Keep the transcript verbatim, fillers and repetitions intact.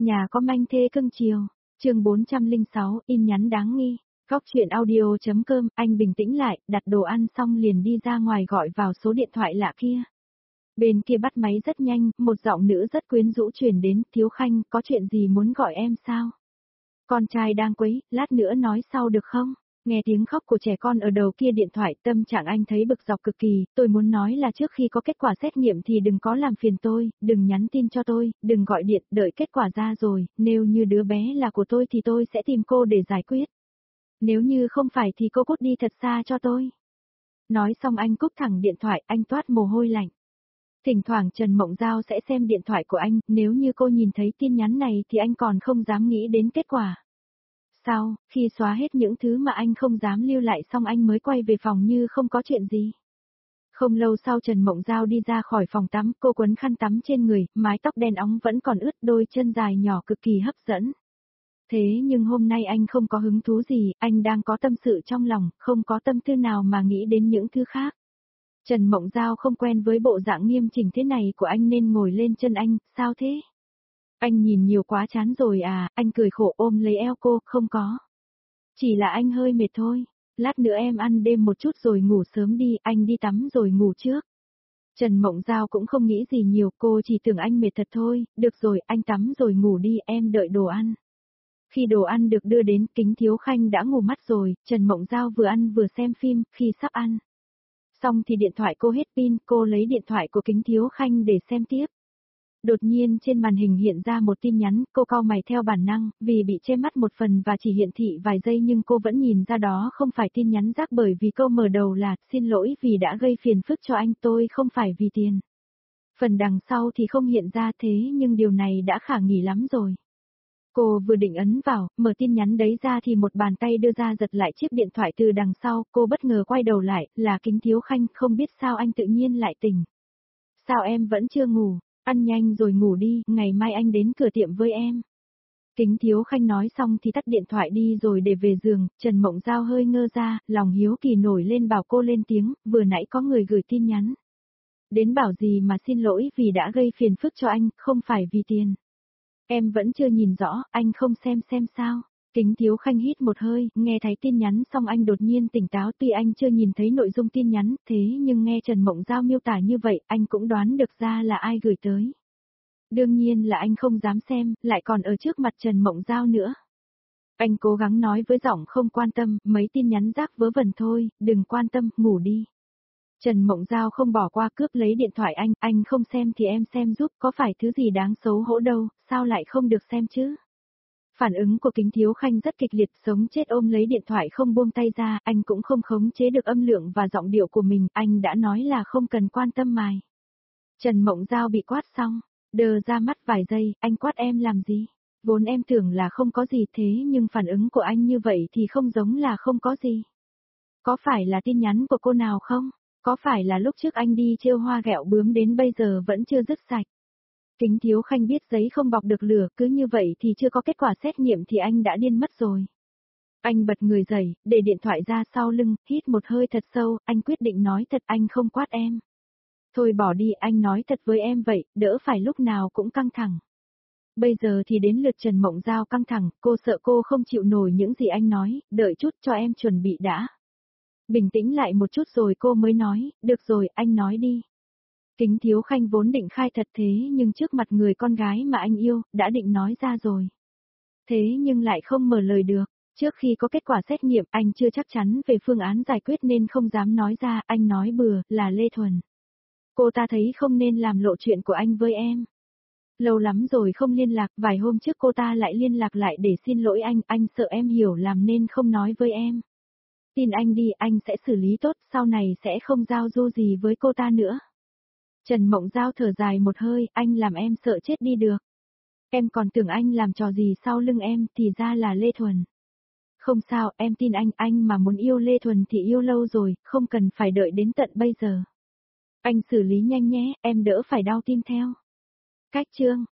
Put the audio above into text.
Nhà có manh thê cưng chiều, chương bốn trăm lẻ sáu, in nhắn đáng nghi. Góc chuyện audio.com, anh bình tĩnh lại, đặt đồ ăn xong liền đi ra ngoài gọi vào số điện thoại lạ kia. Bên kia bắt máy rất nhanh, một giọng nữ rất quyến rũ truyền đến, Thiếu Khanh, có chuyện gì muốn gọi em sao? Con trai đang quấy, lát nữa nói sau được không? Nghe tiếng khóc của trẻ con ở đầu kia điện thoại, tâm trạng anh thấy bực dọc cực kỳ, tôi muốn nói là trước khi có kết quả xét nghiệm thì đừng có làm phiền tôi, đừng nhắn tin cho tôi, đừng gọi điện, đợi kết quả ra rồi, nếu như đứa bé là của tôi thì tôi sẽ tìm cô để giải quyết. Nếu như không phải thì cô cút đi thật xa cho tôi. Nói xong anh cúp thẳng điện thoại, anh toát mồ hôi lạnh. Thỉnh thoảng Trần Mộng Giao sẽ xem điện thoại của anh, nếu như cô nhìn thấy tin nhắn này thì anh còn không dám nghĩ đến kết quả. Sau, khi xóa hết những thứ mà anh không dám lưu lại xong anh mới quay về phòng như không có chuyện gì. Không lâu sau Trần Mộng Giao đi ra khỏi phòng tắm, cô quấn khăn tắm trên người, mái tóc đen óng vẫn còn ướt, đôi chân dài nhỏ cực kỳ hấp dẫn. Thế nhưng hôm nay anh không có hứng thú gì, anh đang có tâm sự trong lòng, không có tâm tư nào mà nghĩ đến những thứ khác. Trần Mộng Giao không quen với bộ dạng nghiêm chỉnh thế này của anh nên ngồi lên chân anh, sao thế? Anh nhìn nhiều quá chán rồi à, anh cười khổ ôm lấy eo cô, không có. Chỉ là anh hơi mệt thôi, lát nữa em ăn đêm một chút rồi ngủ sớm đi, anh đi tắm rồi ngủ trước. Trần Mộng Giao cũng không nghĩ gì nhiều, cô chỉ tưởng anh mệt thật thôi, được rồi, anh tắm rồi ngủ đi, em đợi đồ ăn. Khi đồ ăn được đưa đến, Kính Thiếu Khanh đã ngủ mất rồi, Trần Mộng Giao vừa ăn vừa xem phim, khi sắp ăn. Xong thì điện thoại cô hết pin, cô lấy điện thoại của Kính Thiếu Khanh để xem tiếp. Đột nhiên trên màn hình hiện ra một tin nhắn, cô cau mày theo bản năng, vì bị che mắt một phần và chỉ hiển thị vài giây nhưng cô vẫn nhìn ra đó không phải tin nhắn rác bởi vì câu mở đầu là, xin lỗi vì đã gây phiền phức cho anh, tôi không phải vì tiền. Phần đằng sau thì không hiện ra thế nhưng điều này đã khả nghi lắm rồi. Cô vừa định ấn vào, mở tin nhắn đấy ra thì một bàn tay đưa ra giật lại chiếc điện thoại từ đằng sau, cô bất ngờ quay đầu lại, là Kính Thiếu Khanh, không biết sao anh tự nhiên lại tỉnh. Sao em vẫn chưa ngủ? Ăn nhanh rồi ngủ đi, ngày mai anh đến cửa tiệm với em. Kính Thiếu Khanh nói xong thì tắt điện thoại đi rồi để về giường, Trần Mộng Giao hơi ngơ ra, lòng hiếu kỳ nổi lên bảo cô lên tiếng, vừa nãy có người gửi tin nhắn. Đến bảo gì mà xin lỗi vì đã gây phiền phức cho anh, không phải vì tiền. Em vẫn chưa nhìn rõ, anh không xem xem sao. Kính Thiếu Khanh hít một hơi, nghe thấy tin nhắn xong anh đột nhiên tỉnh táo tuy anh chưa nhìn thấy nội dung tin nhắn, thế nhưng nghe Trần Mộng Giao miêu tả như vậy, anh cũng đoán được ra là ai gửi tới. Đương nhiên là anh không dám xem, lại còn ở trước mặt Trần Mộng Giao nữa. Anh cố gắng nói với giọng không quan tâm, mấy tin nhắn rác vớ vẩn thôi, đừng quan tâm, ngủ đi. Trần Mộng Giao không bỏ qua cướp lấy điện thoại anh, anh không xem thì em xem giúp, có phải thứ gì đáng xấu hổ đâu, sao lại không được xem chứ? Phản ứng của Kính Thiếu Khanh rất kịch liệt, sống chết ôm lấy điện thoại không buông tay ra, anh cũng không khống chế được âm lượng và giọng điệu của mình, anh đã nói là không cần quan tâm mài. Trần Mộng Giao bị quát xong, đờ ra mắt vài giây, anh quát em làm gì? Vốn em tưởng là không có gì thế nhưng phản ứng của anh như vậy thì không giống là không có gì. Có phải là tin nhắn của cô nào không? Có phải là lúc trước anh đi trêu hoa ghẹo bướm đến bây giờ vẫn chưa dứt sạch? Kính Thiếu Khanh biết giấy không bọc được lửa, cứ như vậy thì chưa có kết quả xét nghiệm thì anh đã điên mất rồi. Anh bật người dậy, để điện thoại ra sau lưng, hít một hơi thật sâu, anh quyết định nói thật anh không quát em. Thôi bỏ đi, anh nói thật với em vậy, đỡ phải lúc nào cũng căng thẳng. Bây giờ thì đến lượt Trần Mộng Giao căng thẳng, cô sợ cô không chịu nổi những gì anh nói, đợi chút cho em chuẩn bị đã. Bình tĩnh lại một chút rồi cô mới nói, được rồi, anh nói đi. Kính Thiếu Khanh vốn định khai thật thế nhưng trước mặt người con gái mà anh yêu, đã định nói ra rồi. Thế nhưng lại không mở lời được, trước khi có kết quả xét nghiệm anh chưa chắc chắn về phương án giải quyết nên không dám nói ra, anh nói bừa, là Lê Thuần. Cô ta thấy không nên làm lộ chuyện của anh với em. Lâu lắm rồi không liên lạc, vài hôm trước cô ta lại liên lạc lại để xin lỗi anh, anh sợ em hiểu làm nên không nói với em. Tin anh đi, anh sẽ xử lý tốt, sau này sẽ không giao du gì với cô ta nữa. Trần Mộng Giao thở dài một hơi, anh làm em sợ chết đi được. Em còn tưởng anh làm trò gì sau lưng em, thì ra là Lê Thuần. Không sao, em tin anh, anh mà muốn yêu Lê Thuần thì yêu lâu rồi, không cần phải đợi đến tận bây giờ. Anh xử lý nhanh nhé, em đỡ phải đau tim theo. Cách chương